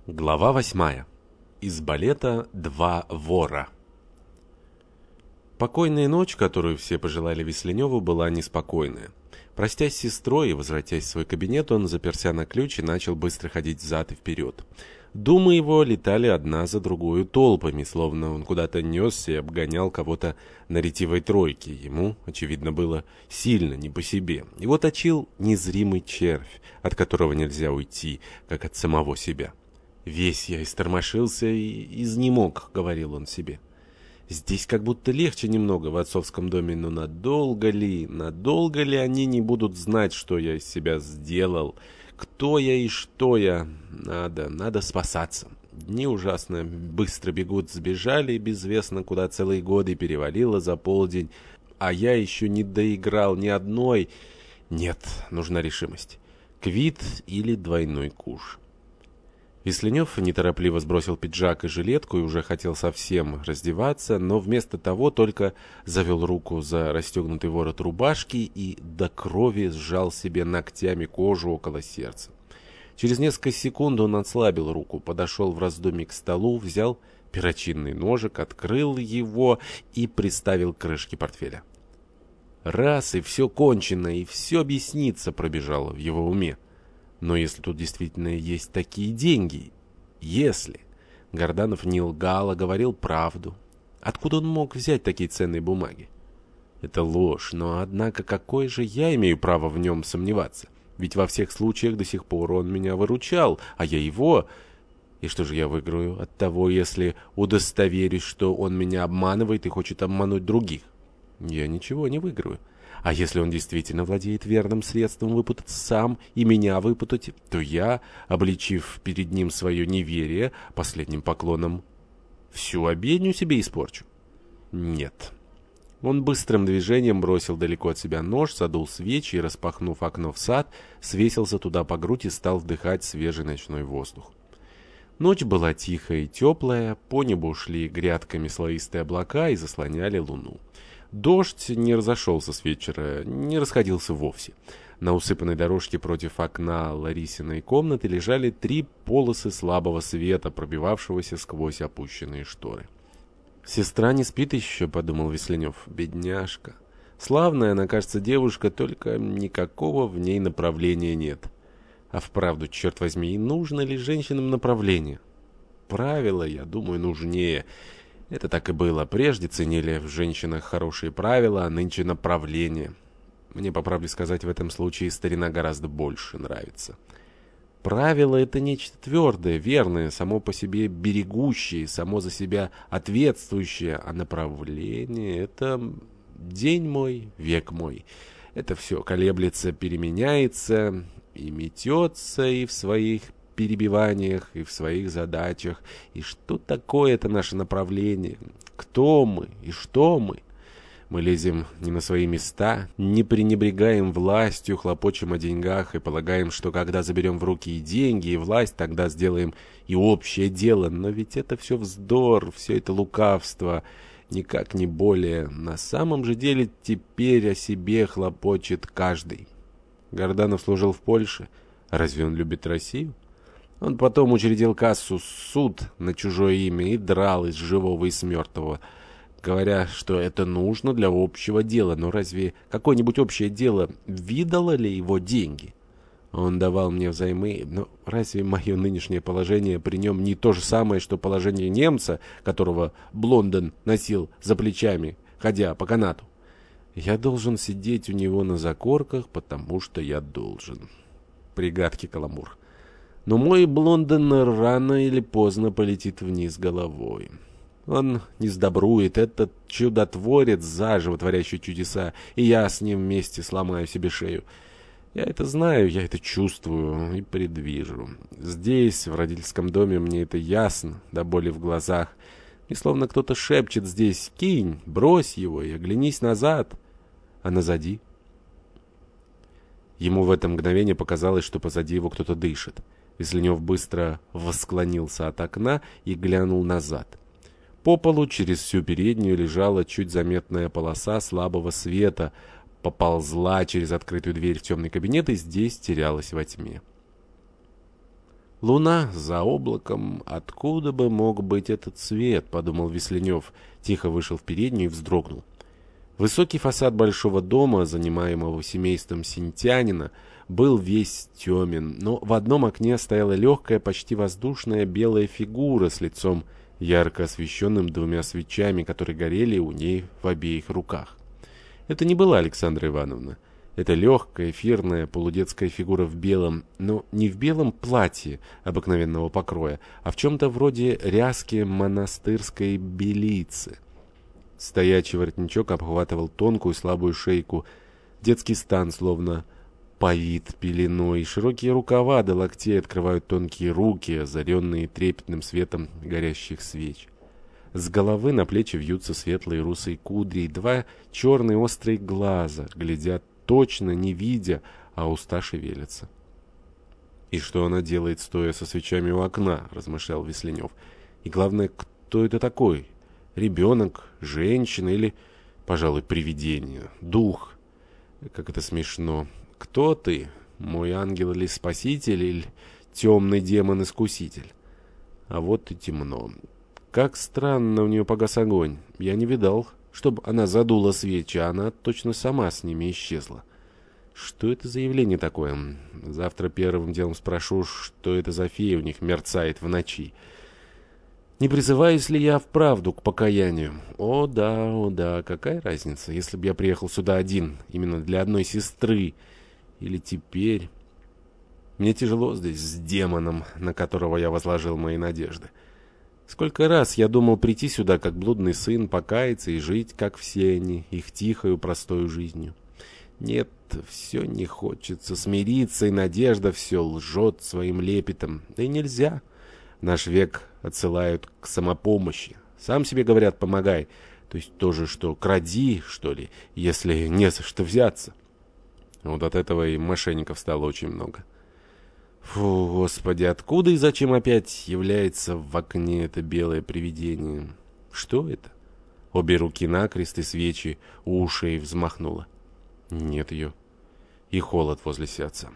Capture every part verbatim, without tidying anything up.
Глава восьмая. Из балета «Два вора». Покойная ночь, которую все пожелали Весленеву, была неспокойная. Простясь с сестрой и возвратясь в свой кабинет, он заперся на ключ и начал быстро ходить взад и вперед. Думы его летали одна за другую толпами, словно он куда-то несся и обгонял кого-то на ретивой тройке. Ему, очевидно, было сильно не по себе. Его точил незримый червь, от которого нельзя уйти, как от самого себя. «Весь я истормошился и изнемог», — говорил он себе. «Здесь как будто легче немного в отцовском доме, но надолго ли, надолго ли они не будут знать, что я из себя сделал, кто я и что я? Надо, надо спасаться. Дни ужасно быстро бегут, сбежали безвестно куда целые годы, перевалило за полдень, а я еще не доиграл ни одной. Нет, нужна решимость. Квит или двойной куш». Весленев неторопливо сбросил пиджак и жилетку и уже хотел совсем раздеваться, но вместо того только завел руку за расстегнутый ворот рубашки и до крови сжал себе ногтями кожу около сердца. Через несколько секунд он ослабил руку, подошел в раздумье к столу, взял перочинный ножик, открыл его и приставил к крышке портфеля. «Раз, и все кончено, и все объяснится», — пробежало в его уме. Но если тут действительно есть такие деньги, если Горданов не лгал, а говорил правду, откуда он мог взять такие ценные бумаги? Это ложь, но однако какое же я имею право в нем сомневаться? Ведь во всех случаях до сих пор он меня выручал, а я его. И что же я выиграю от того, если удостоверюсь, что он меня обманывает и хочет обмануть других? Я ничего не выиграю. А если он действительно владеет верным средством выпутаться сам и меня выпутать, то я, обличив перед ним свое неверие последним поклоном, всю обедню себе испорчу. Нет. Он быстрым движением бросил далеко от себя нож, задул свечи и, распахнув окно в сад, свесился туда по грудь и стал вдыхать свежий ночной воздух. Ночь была тихая и теплая, по небу шли грядками слоистые облака и заслоняли луну. Дождь не разошелся с вечера, не расходился вовсе. На усыпанной дорожке против окна Ларисиной комнаты лежали три полосы слабого света, пробивавшегося сквозь опущенные шторы. «Сестра не спит еще», — подумал Весленев. «Бедняжка. Славная она, кажется, девушка, только никакого в ней направления нет. А вправду, черт возьми, и нужно ли женщинам направление? Правила, я думаю, нужнее». Это так и было. Прежде ценили в женщинах хорошие правила, а нынче направление. Мне, по правде сказать, в этом случае старина гораздо больше нравится. Правило — это нечто твердое, верное, само по себе берегущее, само за себя ответствующее, а направление — это день мой, век мой. Это все колеблется, переменяется и метется, и в своих перебиваниях и в своих задачах. И что такое это наше направление? Кто мы и что мы? Мы лезем не на свои места, не пренебрегаем властью, хлопочем о деньгах и полагаем, что когда заберем в руки и деньги, и власть, тогда сделаем и общее дело. Но ведь это все вздор, все это лукавство, никак не более. На самом же деле теперь о себе хлопочет каждый. Горданов служил в Польше. Разве он любит Россию? Он потом учредил кассу «Суд» на чужое имя и драл из живого и с мертвого, говоря, что это нужно для общего дела. Но разве какое-нибудь общее дело видало ли его деньги? Он давал мне взаймы, но разве мое нынешнее положение при нем не то же самое, что положение немца, которого Блонден носил за плечами, ходя по канату? Я должен сидеть у него на закорках, потому что я должен. Пригадки каламур. Но мой Блонден рано или поздно полетит вниз головой. Он не сдобрует, этот чудотворец, заживо творящий чудеса, и я с ним вместе сломаю себе шею. Я это знаю, я это чувствую и предвижу. Здесь, в родительском доме, мне это ясно, до боли в глазах. И словно кто-то шепчет здесь: «Кинь, брось его и оглянись назад». А назади? Ему в это мгновение показалось, что позади его кто-то дышит. Весленев быстро восклонился от окна и глянул назад. По полу через всю переднюю лежала чуть заметная полоса слабого света, поползла через открытую дверь в темный кабинет и здесь терялась во тьме. Луна за облаком. Откуда бы мог быть этот свет, подумал Весленев. Тихо вышел в переднюю и вздрогнул. Высокий фасад большого дома, занимаемого семейством Синтянина, был весь темен, но в одном окне стояла легкая, почти воздушная белая фигура с лицом, ярко освещенным двумя свечами, которые горели у ней в обеих руках. Это не была Александра Ивановна. Это легкая, эфирная, полудетская фигура в белом, но не в белом платье обыкновенного покроя, а в чем-то вроде ряски монастырской белицы. Стоячий воротничок обхватывал тонкую слабую шейку, детский стан словно повит пеленой, широкие рукава до локтей открывают тонкие руки, озаренные трепетным светом горящих свеч. С головы на плечи вьются светлые русые кудри, и два черные острые глаза глядят точно, не видя, а уста шевелятся. «И что она делает, стоя со свечами у окна?» — размышлял Весленев. «И главное, кто это такой? Ребенок, женщина или, пожалуй, привидение, дух? Как это смешно! Кто ты? Мой ангел или спаситель, или темный демон-искуситель? А вот и темно. Как странно у нее погас огонь. Я не видал, чтобы она задула свечи, а она точно сама с ними исчезла. Что это за явление такое? Завтра первым делом спрошу, что это за фея у них мерцает в ночи. Не призываюсь ли я вправду к покаянию? О да, о да, какая разница, если бы я приехал сюда один, именно для одной сестры, или теперь... Мне тяжело здесь с демоном, на которого я возложил мои надежды. Сколько раз я думал прийти сюда, как блудный сын, покаяться и жить, как все они, их тихою, простою жизнью. Нет, все не хочется смириться, и надежда все лжет своим лепетом. Да и нельзя. Наш век отсылают к самопомощи. Сам себе говорят «помогай». То есть то же, что кради, что ли, если не за что взяться. Вот от этого и мошенников стало очень много. Фу, Господи, откуда и зачем опять является в окне это белое привидение? Что это? Обе руки накрест и свечи у ушей взмахнула. Нет ее. И холод возле сердца.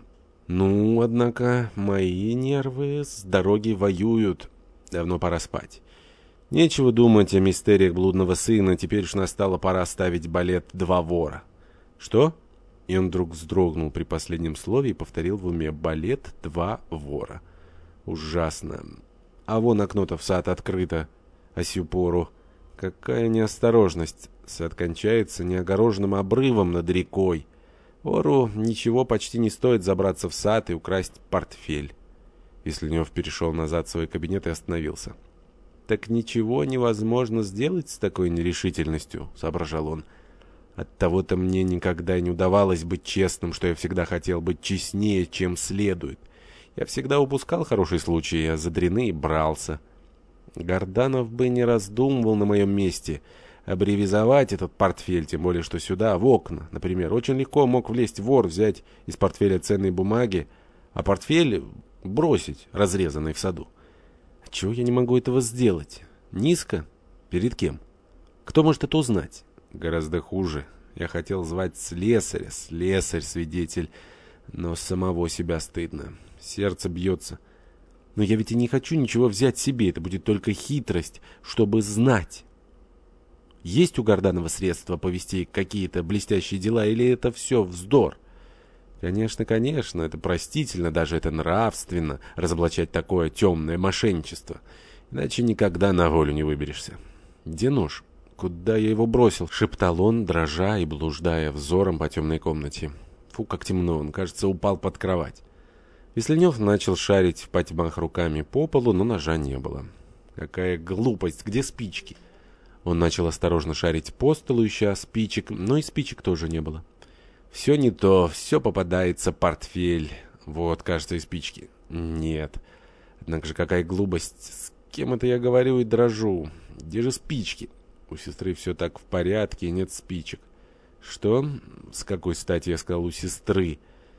Ну, однако, мои нервы с дороги воюют. Давно пора спать. Нечего думать о мистериях блудного сына. Теперь уж настала пора ставить балет «Два вора». Что? И он вдруг вздрогнул при последнем слове и повторил в уме: балет «Два вора». Ужасно. А вон окно-то в сад открыто, а сю пору. Какая неосторожность. Сад кончается неогороженным обрывом над рекой. Вору ничего почти не стоит забраться в сад и украсть портфель. Весленев перешел назад в свой кабинет и остановился. «Так ничего невозможно сделать с такой нерешительностью», — соображал он. «Оттого-то мне никогда не удавалось быть честным, что я всегда хотел быть честнее, чем следует. Я всегда упускал хороший случай, а за дряные брался. Горданов бы не раздумывал на моем месте абревизовать этот портфель, тем более что сюда, в окна, например, очень легко мог влезть вор, взять из портфеля ценные бумаги, а портфель бросить, разрезанный в саду. А чего я не могу этого сделать? Низко? Перед кем? Кто может это узнать? Гораздо хуже. Я хотел звать слесаря, слесарь-свидетель, но самого себя стыдно. Сердце бьется. Но я ведь и не хочу ничего взять себе, это будет только хитрость, чтобы знать. Есть у Горданова средства повести какие-то блестящие дела, или это все вздор? Конечно, конечно, это простительно, даже это нравственно, разоблачать такое темное мошенничество. Иначе никогда на волю не выберешься. Где нож? Куда я его бросил? Шептал он, дрожа и блуждая взором по темной комнате. Фу, как темно, он, кажется, упал под кровать. Весленев начал шарить в потьмах руками по полу, но ножа не было. Какая глупость, где спички? Он начал осторожно шарить по столу, ища спичек, но и спичек тоже не было. Все не то, все попадается, портфель. Вот, кажется, и спички. Нет. Однако же какая глупость. С кем это я говорю и дрожу? Где же спички? У сестры все так в порядке, и нет спичек. Что? С какой стати я сказал «у сестры»?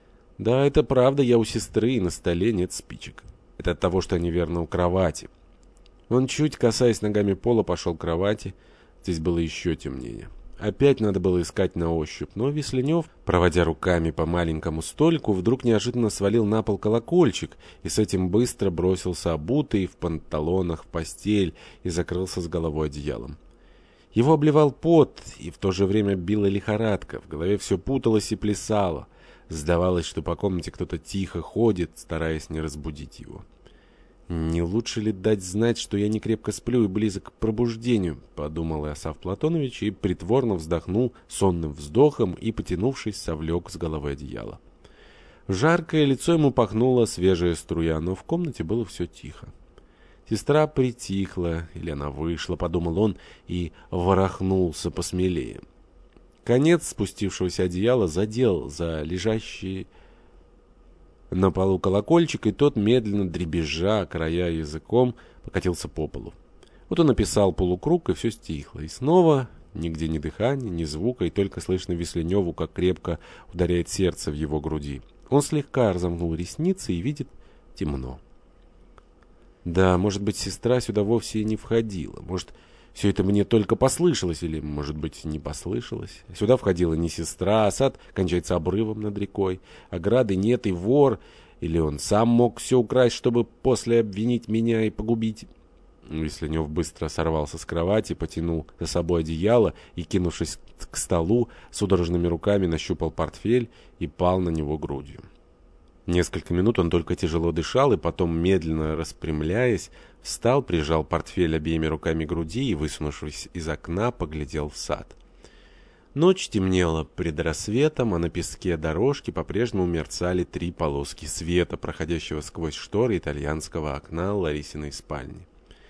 Да, это правда, я у сестры, и на столе нет спичек. Это от того, что они, верно, у кровати. Он, чуть касаясь ногами пола, пошел к кровати. Здесь было еще темнее. Опять надо было искать на ощупь, но Весленев, проводя руками по маленькому столику, вдруг неожиданно свалил на пол колокольчик и с этим быстро бросился обутый в панталонах в постель и закрылся с головой одеялом. Его обливал пот, и в то же время била лихорадка, в голове все путалось и плясало. Сдавалось, что по комнате кто-то тихо ходит, стараясь не разбудить его. «Не лучше ли дать знать, что я не крепко сплю и близок к пробуждению?» — подумал Иосаф Платонович и притворно вздохнул сонным вздохом и, потянувшись, совлек с головы одеяло. В жаркое лицо ему пахнула свежая струя, но в комнате было все тихо. Сестра притихла, или она вышла, подумал он, и ворохнулся посмелее. Конец спустившегося одеяла задел за лежащий на полу колокольчик, и тот, медленно дребезжа, края языком, покатился по полу. Вот он написал полукруг, и все стихло. И снова нигде ни дыхания, ни звука, и только слышно Весленеву, как крепко ударяет сердце в его груди. Он слегка разомкнул ресницы и видит темно. Да, может быть, сестра сюда вовсе и не входила. Может, все это мне только послышалось, или, может быть, не послышалось. Сюда входила не сестра, а сад кончается обрывом над рекой. Ограды нет и вор, или он сам мог все украсть, чтобы после обвинить меня и погубить. Весленев быстро сорвался с кровати, потянул за собой одеяло и, кинувшись к столу, судорожными руками нащупал портфель и пал на него грудью. Несколько минут он только тяжело дышал, и потом, медленно распрямляясь, встал, прижал портфель обеими руками к груди и, высунувшись из окна, поглядел в сад. Ночь темнела пред рассветом, а на песке дорожки по-прежнему мерцали три полоски света, проходящего сквозь шторы итальянского окна Ларисиной спальни.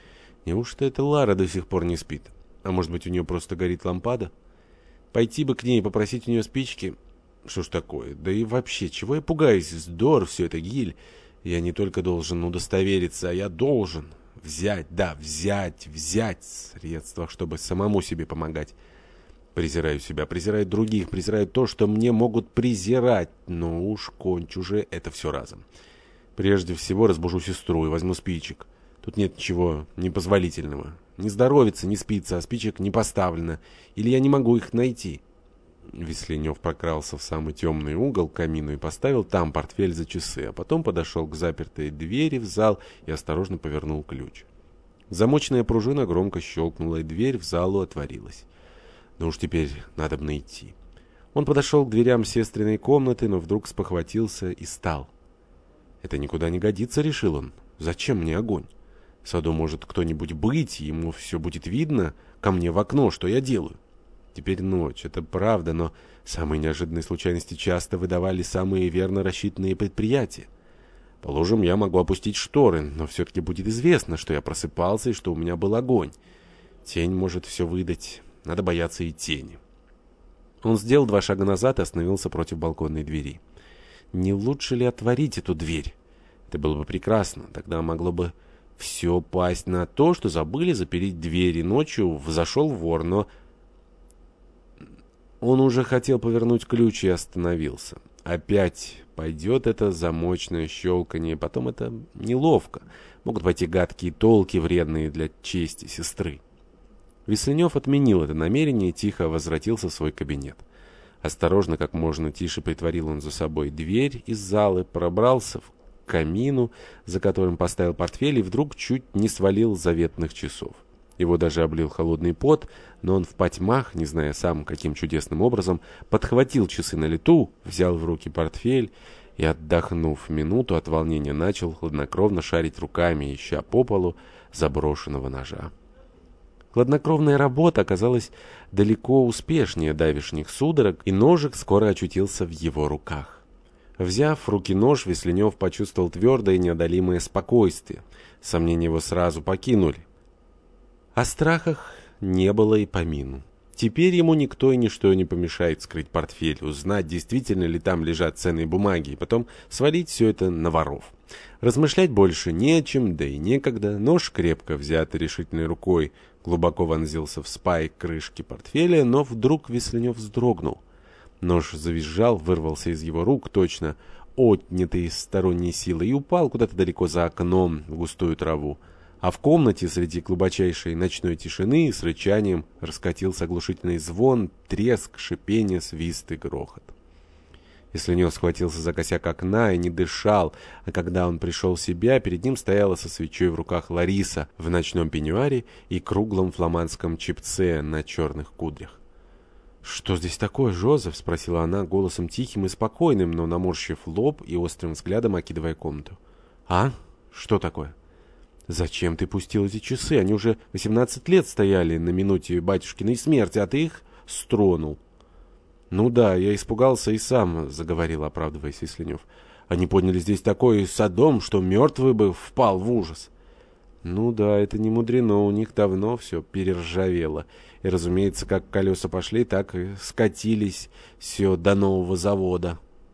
Неужто эта Лара до сих пор не спит? А может быть, у нее просто горит лампада? Пойти бы к ней и попросить у нее спички... Что ж такое? Да и вообще, чего я пугаюсь? Вздор, все это гиль. Я не только должен удостовериться, а я должен взять, да, взять, взять средства, чтобы самому себе помогать. Презираю себя, презираю других, презираю то, что мне могут презирать. Но уж кончу же это все разом. Прежде всего разбужу сестру и возьму спичек. Тут нет ничего непозволительного. Не здоровится, не спится, а спичек не поставлено. Или я не могу их найти. Весленев прокрался в самый темный угол к камину и поставил там портфель за часы, а потом подошел к запертой двери в зал и осторожно повернул ключ. Замочная пружина громко щелкнула, и дверь в залу отворилась. Ну уж теперь надобно идти. Он подошел к дверям сестриной комнаты, но вдруг спохватился и стал. «Это никуда не годится», — решил он. «Зачем мне огонь? В саду может кто-нибудь быть, ему все будет видно, ко мне в окно, что я делаю». Теперь ночь, это правда, но самые неожиданные случайности часто выдавали самые верно рассчитанные предприятия. Положим, я могу опустить шторы, но все-таки будет известно, что я просыпался и что у меня был огонь. Тень может все выдать, надо бояться и тени. Он сделал два шага назад и остановился против балконной двери. Не лучше ли отворить эту дверь? Это было бы прекрасно, тогда могло бы все пасть на то, что забыли запереть дверь, и ночью взошел вор, но... Он уже хотел повернуть ключ и остановился. Опять пойдет это замочное щелканье, потом это неловко. Могут пойти гадкие толки, вредные для чести сестры. Весленев отменил это намерение и тихо возвратился в свой кабинет. Осторожно, как можно тише притворил он за собой дверь из залы, пробрался к камину, за которым поставил портфель, и вдруг чуть не свалил заветных часов. Его даже облил холодный пот, но он в потьмах, не зная сам, каким чудесным образом, подхватил часы на лету, взял в руки портфель и, отдохнув минуту от волнения, начал хладнокровно шарить руками, ища по полу заброшенного ножа. Хладнокровная работа оказалась далеко успешнее давешних судорог, и ножик скоро очутился в его руках. Взяв в руки нож, Весленев почувствовал твердое и неодолимое спокойствие. Сомнения его сразу покинули. О страхах не было и помину. Теперь ему никто и ничто не помешает скрыть портфель, узнать, действительно ли там лежат ценные бумаги, и потом свалить все это на воров. Размышлять больше не о чем, да и некогда. Нож, крепко взятый решительной рукой, глубоко вонзился в спайк крышки портфеля, но вдруг Весленев вздрогнул. Нож завизжал, вырвался из его рук, точно отнятый из сторонней силы, и упал куда-то далеко за окном в густую траву. А в комнате среди глубочайшей ночной тишины с рычанием раскатился оглушительный звон, треск, шипение, свист и грохот. Весленев схватился за косяк окна и не дышал, а когда он пришел в себя, перед ним стояла со свечой в руках Лариса в ночном пеньюаре и круглом фламандском чепце на черных кудрях. «Что здесь такое, Жозеф?» — спросила она голосом тихим и спокойным, но наморщив лоб и острым взглядом окидывая комнату. «А? Что такое?» «Зачем ты пустил эти часы? Они уже восемнадцать лет стояли на минуте батюшкиной смерти, а ты их стронул». «Ну да, я испугался и сам», — заговорил, оправдываясь Весленев. «Они подняли здесь такой содом, что мертвый бы впал в ужас». «Ну да, это не мудрено, у них давно все перержавело. И, разумеется, как колеса пошли, так и скатились все до нового завода».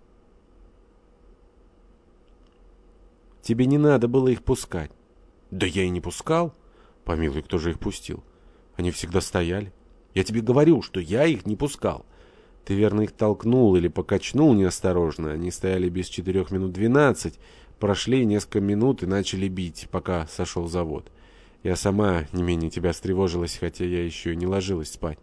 «Тебе не надо было их пускать». «Да я и не пускал». «Помилуй, кто же их пустил? Они всегда стояли. Я тебе говорю, что я их не пускал». «Ты, верно, их толкнул или покачнул неосторожно. Они стояли без четырех минут двенадцать, прошли несколько минут и начали бить, пока сошел завод. Я сама не менее тебя встревожилась, хотя я еще и не ложилась спать».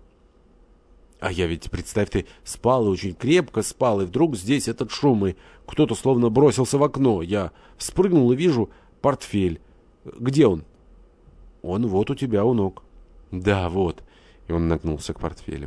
«А я ведь, представь, ты спал и очень крепко спал, и вдруг здесь этот шум, и кто-то словно бросился в окно. Я спрыгнул и вижу портфель. Где он?» «Он вот у тебя у ног». «Да, вот». И он нагнулся к портфелю.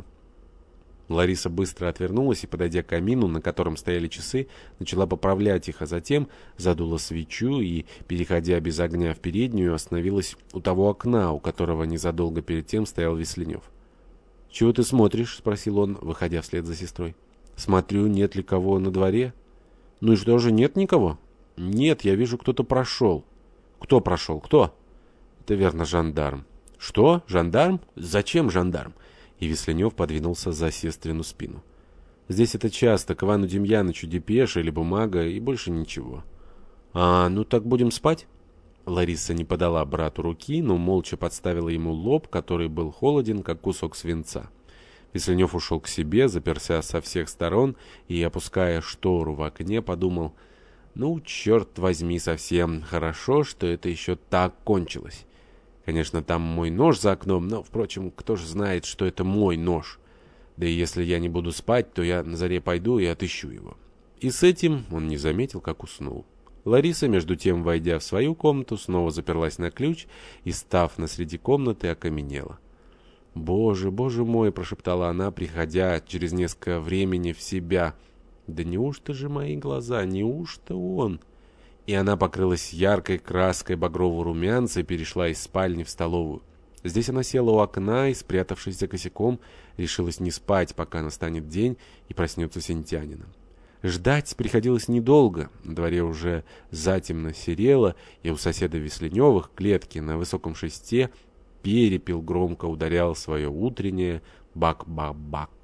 Лариса быстро отвернулась и, подойдя к камину, на котором стояли часы, начала поправлять их, а затем задула свечу и, переходя без огня в переднюю, остановилась у того окна, у которого незадолго перед тем стоял Весленев. «Чего ты смотришь?» — спросил он, выходя вслед за сестрой. «Смотрю, нет ли кого на дворе». «Ну и что же, нет никого?» «Нет, я вижу, кто-то прошел». «Кто прошел? Кто?» «Это верно, жандарм». «Что? Жандарм? Зачем жандарм?» И Весленев подвинулся за сестрину спину. «Здесь это часто, к Ивану Демьянычу депеша или бумага, и больше ничего». «А, ну так будем спать?» Лариса не подала брату руки, но молча подставила ему лоб, который был холоден, как кусок свинца. Весленев ушел к себе, заперся со всех сторон и, опуская штору в окне, подумал: «Ну, черт возьми, совсем хорошо, что это еще так кончилось. Конечно, там мой нож за окном, но, впрочем, кто же знает, что это мой нож? Да и если я не буду спать, то я на заре пойду и отыщу его». И с этим он не заметил, как уснул. Лариса, между тем, войдя в свою комнату, снова заперлась на ключ и, став насреди комнаты, окаменела. «Боже, боже мой!» — прошептала она, приходя через несколько времени в себя. «Да неужто же мои глаза? Неужто он?» И она покрылась яркой краской багрового румянца и перешла из спальни в столовую. Здесь она села у окна и, спрятавшись за косяком, решилась не спать, пока настанет день и проснется Сентянина. Ждать приходилось недолго. На дворе уже затемно серело, и у соседа Весленевых клетки на высоком шесте перепел громко ударял свое утреннее бак-бак-бак.